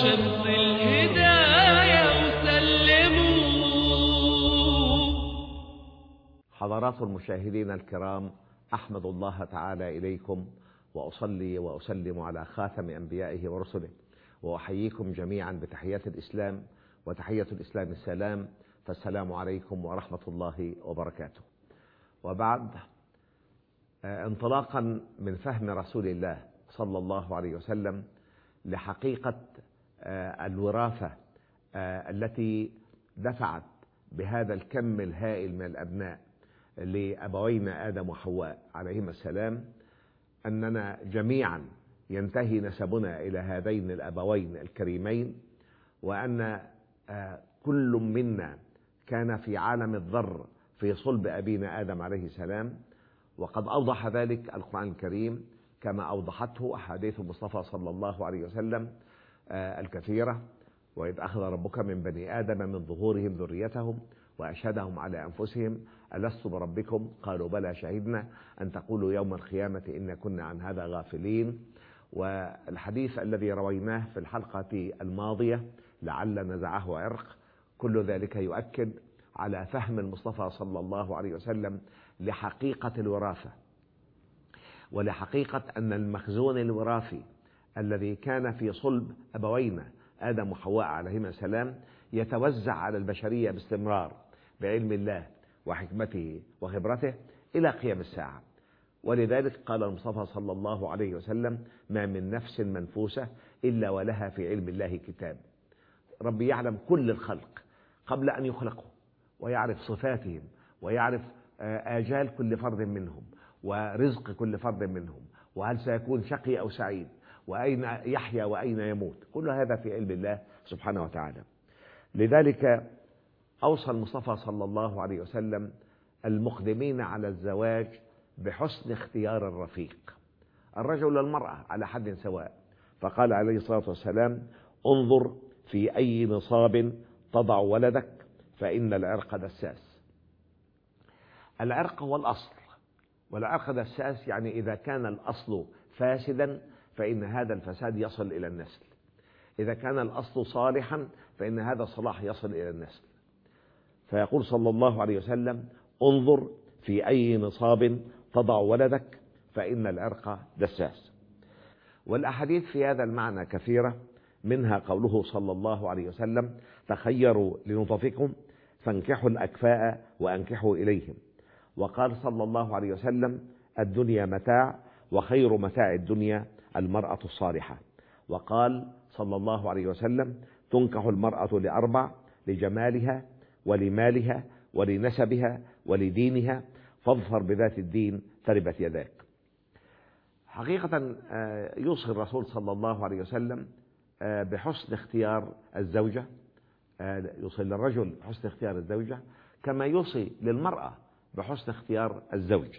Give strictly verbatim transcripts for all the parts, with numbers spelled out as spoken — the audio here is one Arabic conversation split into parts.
شمس الهداية وسلموا. حضرات المشاهدين الكرام، أحمد الله تعالى إليكم وأصلي وأسلم على خاتم أنبيائه ورسله، وأحييكم جميعا بتحية الإسلام، وتحية الإسلام السلام، فالسلام عليكم ورحمة الله وبركاته. وبعد، انطلاقا من فهم رسول الله صلى الله عليه وسلم لحقيقة الوراثة التي دفعت بهذا الكم الهائل من الأبناء لأبوينا آدم وحواء عليهما السلام، أننا جميعا ينتهي نسبنا إلى هذين الأبوين الكريمين، وأن كل منا كان في عالم الذر في صلب أبينا آدم عليه السلام. وقد أوضح ذلك القرآن الكريم كما أوضحته أحاديث المصطفى صلى الله عليه وسلم الكثيرة. وإذ أخذ ربك من بني آدم من ظهورهم ذريتهم وأشهدهم على أنفسهم ألست بربكم قالوا بلى شهدنا أن تقولوا يوم القيامة إن كنا عن هذا غافلين. والحديث الذي رويناه في الحلقة الماضية لعل نزعه عرق، كل ذلك يؤكد على فهم المصطفى صلى الله عليه وسلم لحقيقة الوراثة، ولحقيقة أن المخزون الوراثي الذي كان في صلب أبوينا آدم وحواء عليهما السلام يتوزع على البشرية باستمرار بعلم الله وحكمته وخبرته إلى قيام الساعة. ولذلك قال المصطفى صلى الله عليه وسلم: ما من نفس منفوسة إلا ولها في علم الله كتاب. ربي يعلم كل الخلق قبل أن يخلقوا، ويعرف صفاتهم، ويعرف آجال كل فرد منهم، ورزق كل فرد منهم، وهل سيكون شقي أو سعيد، وأين يحيا وأين يموت. كل هذا في علم الله سبحانه وتعالى. لذلك أوصى المصطفى صلى الله عليه وسلم المقدمين على الزواج بحسن اختيار الرفيق، الرجل والمرأة على حد سواء. فقال عليه الصلاة والسلام: انظر في أي نصاب تضع ولدك فإن العرق دساس. العرق هو الأصل، والعرق دساس يعني إذا كان الأصل فاسدا فإن هذا الفساد يصل إلى النسل، إذا كان الأصل صالحا فإن هذا الصلاح يصل إلى النسل. فيقول صلى الله عليه وسلم: انظر في أي نصاب تضع ولدك فإن العرق دساس. والأحاديث في هذا المعنى كثيرة، منها قوله صلى الله عليه وسلم: تخيروا لنطفكم فانكحوا الأكفاء وأنكحوا إليهم. وقال صلى الله عليه وسلم: الدنيا متاع وخير متاع الدنيا المرأة الصالحة. وقال صلى الله عليه وسلم: تنكح المرأة لأربع: لجمالها ولمالها ولنسبها ولدينها، فاظفر بذات الدين تربت يداك. حقيقة يوصي الرسول صلى الله عليه وسلم بحسن اختيار الزوجة، يوصي للرجل بحسن اختيار الزوجة كما يوصي للمرأة بحسن اختيار الزوج.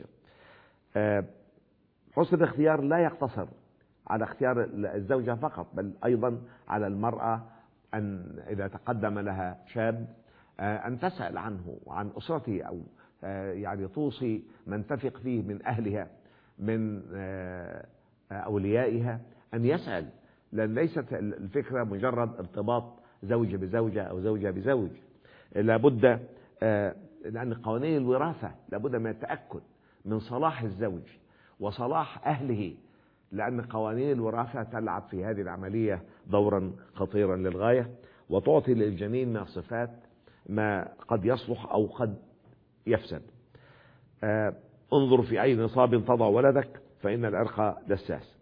حسن الاختيار لا يقتصر على اختيار الزوجة فقط، بل أيضا على المرأة أن إذا تقدم لها شاب أن تسأل عنه وعن أسرته، أو يعني توصي من تثق فيه من أهلها من أوليائها أن يسأل، لأن ليست الفكرة مجرد ارتباط زوج بزوجة أو زوجة بزوج. لابد، لأن قوانين الوراثة لابد من التأكد من صلاح الزوج وصلاح أهله، لأن قوانين الوراثة تلعب في هذه العملية دورا خطيرا للغاية، وتعطي للجنين من الصفات ما قد يصلح أو قد يفسد. آه انظر في أي نصاب تضع ولدك فإن العرق دساس.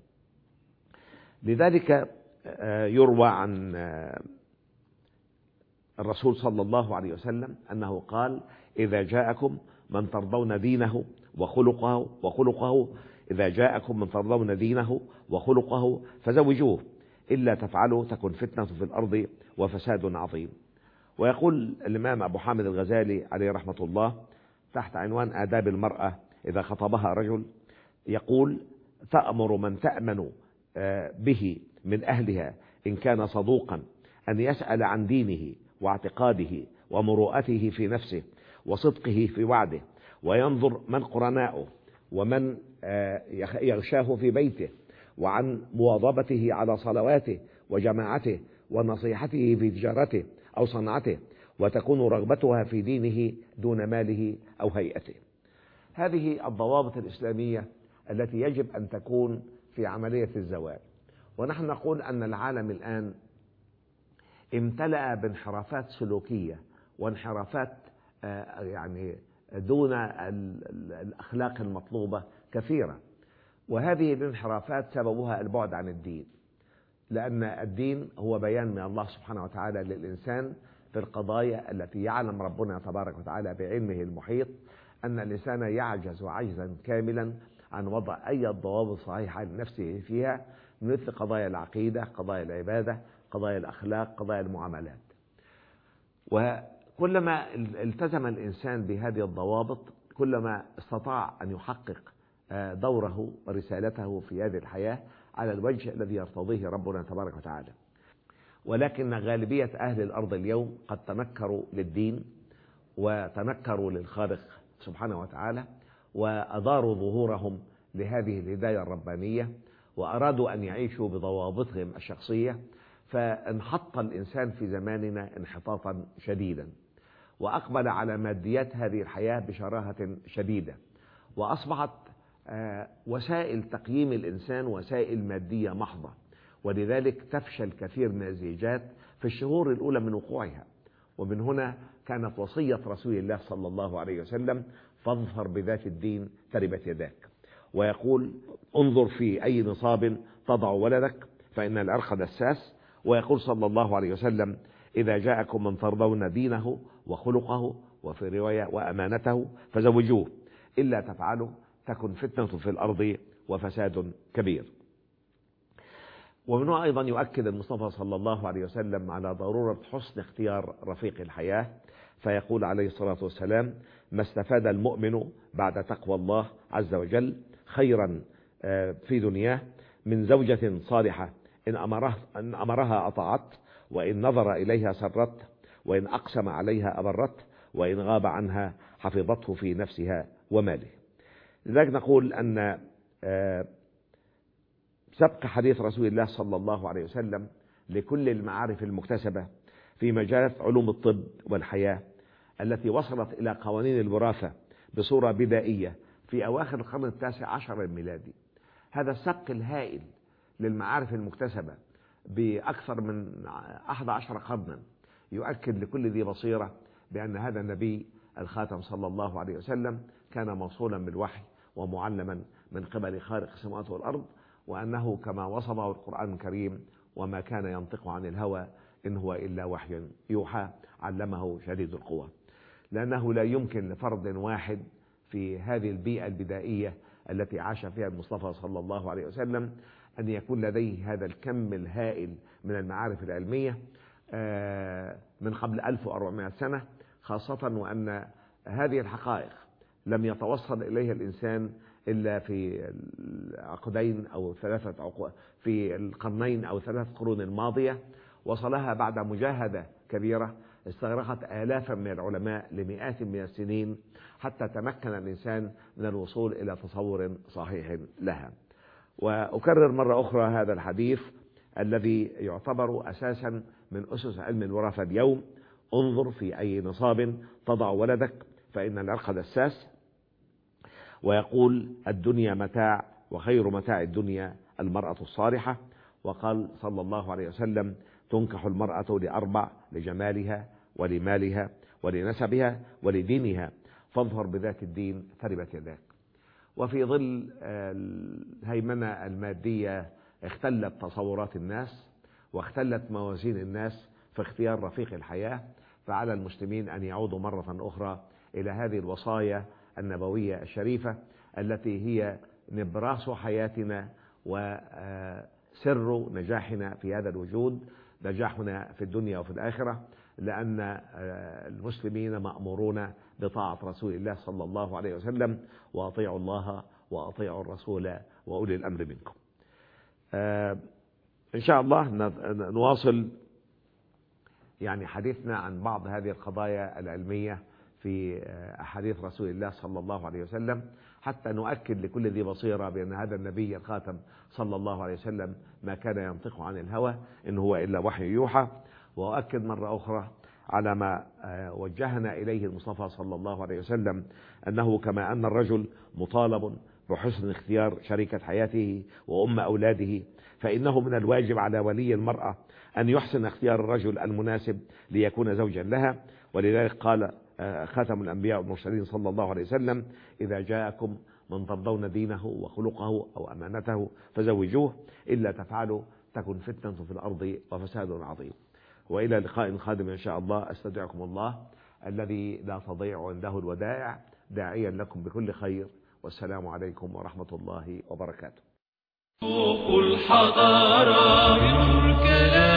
لذلك آه يروى عن آه الرسول صلى الله عليه وسلم أنه قال: إذا جاءكم من ترضون دينه وخلقه وخلقه إذا جاءكم من ترضون دينه وخلقه فزوجوه، إلا تفعلوا تكن فتنة في الأرض وفساد عظيم. ويقول الإمام أبو حامد الغزالي عليه رحمة الله تحت عنوان آداب المرأة إذا خطبها رجل، يقول: تأمر من تأمن به من أهلها إن كان صدوقا أن يسأل عن دينه واعتقاده ومروءته في نفسه وصدقه في وعده، وينظر من قرناؤه ومن يغشاه في بيته، وعن مواظبته على صلواته وجماعته ونصيحته في تجارته أو صنعته، وتكون رغبتها في دينه دون ماله أو هيئته. هذه الضوابط الإسلامية التي يجب أن تكون في عملية الزواج. ونحن نقول أن العالم الآن امتلأ بانحرافات سلوكية وانحرافات يعني دون الأخلاق المطلوبة كثيرة، وهذه الانحرافات سببها البعد عن الدين، لأن الدين هو بيان من الله سبحانه وتعالى للإنسان في القضايا التي يعلم ربنا تبارك وتعالى بعلمه المحيط أن الإنسان يعجز عجزا كاملا عن وضع أي ضوابط صحيحة لنفسه فيها، مثل قضايا العقيدة، قضايا العبادة، قضايا الأخلاق، قضايا المعاملات. وكلما التزم الإنسان بهذه الضوابط كلما استطاع أن يحقق دوره ورسالته في هذه الحياة على الوجه الذي يرتضيه ربنا تبارك وتعالى. ولكن غالبية أهل الأرض اليوم قد تنكروا للدين وتنكروا للخالق سبحانه وتعالى، وأداروا ظهورهم لهذه الهداية الربانية، وأرادوا أن يعيشوا بضوابطهم الشخصية، فانحط الإنسان في زماننا انحطاطا شديدا، وأقبل على ماديات هذه الحياة بشراهة شديدة، وأصبحت وسائل تقييم الإنسان وسائل مادية محضة، ولذلك تفشل كثير من الزيجات في الشهور الأولى من وقوعها. ومن هنا كانت وصية رسول الله صلى الله عليه وسلم: فاظفر بذات الدين تربت يداك. ويقول: انظر في أي نصاب تضع ولدك فإن العرق دساس. ويقول صلى الله عليه وسلم: إذا جاءكم من ترضون دينه وخلقه، وفي رواية وأمانته، فزوجوه، إلا تفعلوا تكن فتنة في الأرض وفساد كبير. ومنه أيضا يؤكد المصطفى صلى الله عليه وسلم على ضرورة حسن اختيار رفيق الحياة، فيقول عليه الصلاة والسلام: ما استفاد المؤمن بعد تقوى الله عز وجل خيرا في دنياه من زوجة صالحة إن أمرها, إن أمرها أطاعت، وإن نظر إليها سرت، وإن أقسم عليها أبرت، وإن غاب عنها حفظته في نفسها وماله. لذلك نقول أن سبق حديث رسول الله صلى الله عليه وسلم لكل المعارف المكتسبة في مجال علوم الطب والحياة التي وصلت إلى قوانين الوراثة بصورة بدائية في أواخر القرن التاسع عشر الميلادي. هذا السبق الهائل للمعارف المكتسبة بأكثر من أحد عشر قرنا يؤكد لكل ذي بصيرة بأن هذا النبي الخاتم صلى الله عليه وسلم كان موصولا بالوحي ومعلما من قبل خالق السماوات والأرض، وأنه كما وصفه القرآن الكريم: وما كان ينطق عن الهوى إن هو إلا وحي يوحى علمه شديد القوى. لأنه لا يمكن لفرد واحد في هذه البيئة البدائية التي عاش فيها المصطفى صلى الله عليه وسلم أن يكون لديه هذا الكم الهائل من المعارف العلمية من قبل ألف وأربعمائة سنة، خاصة وأن هذه الحقائق لم يتوصل إليها الإنسان إلا في عقدين أو ثلاثة عقود في القرنين أو ثلاث قرون الماضية، وصلها بعد مجاهدة كبيرة استغرقت آلافا من العلماء لمئات من السنين حتى تمكن الإنسان من الوصول إلى تصور صحيح لها. وأكرر مرة أخرى هذا الحديث الذي يعتبر أساسا من أسس علم الوراثة اليوم: انظر في أي نصاب تضع ولدك فإن العرق دساس. ويقول: الدنيا متاع، وخير متاع الدنيا المرأة الصالحة. وقال صلى الله عليه وسلم: تنكح المرأة لأربع: لجمالها ولمالها ولنسبها ولدينها، فاظفر بذات الدين تربت يداك. وفي ظل الهيمنة المادية اختلت تصورات الناس واختلت موازين الناس في اختيار رفيق الحياة، فعلى المسلمين أن يعودوا مرة أخرى إلى هذه الوصايا النبوية الشريفة التي هي نبراس حياتنا وسر نجاحنا في هذا الوجود، نجاحنا في الدنيا وفي الآخرة، لأن المسلمين مأمورون بطاعة رسول الله صلى الله عليه وسلم: وأطيعوا الله وأطيعوا الرسول وأولي الأمر منكم. إن شاء الله نواصل يعني حديثنا عن بعض هذه القضايا العلمية في أحاديث رسول الله صلى الله عليه وسلم، حتى نؤكد لكل ذي بصيرة بأن هذا النبي الخاتم صلى الله عليه وسلم ما كان ينطق عن الهوى إن هو إلا وحي يوحى. وأؤكد مرة أخرى على ما وجهنا إليه المصطفى صلى الله عليه وسلم، أنه كما أن الرجل مطالب بحسن اختيار شريكة حياته وأم أولاده، فإنه من الواجب على ولي المرأة أن يحسن اختيار الرجل المناسب ليكون زوجا لها. ولذلك قال خاتم الأنبياء والمرسلين صلى الله عليه وسلم: إذا جاءكم من ترضون دينه وخلقه أو أمانته فزوجوه، إلا تفعلوا تكن فتنة في الأرض وفساد عظيم. وإلى لقاء قادم إن شاء الله، أستودعكم الله الذي لا تضيع عنده الودائع، داعيا لكم بكل خير، والسلام عليكم ورحمة الله وبركاته. الحضارة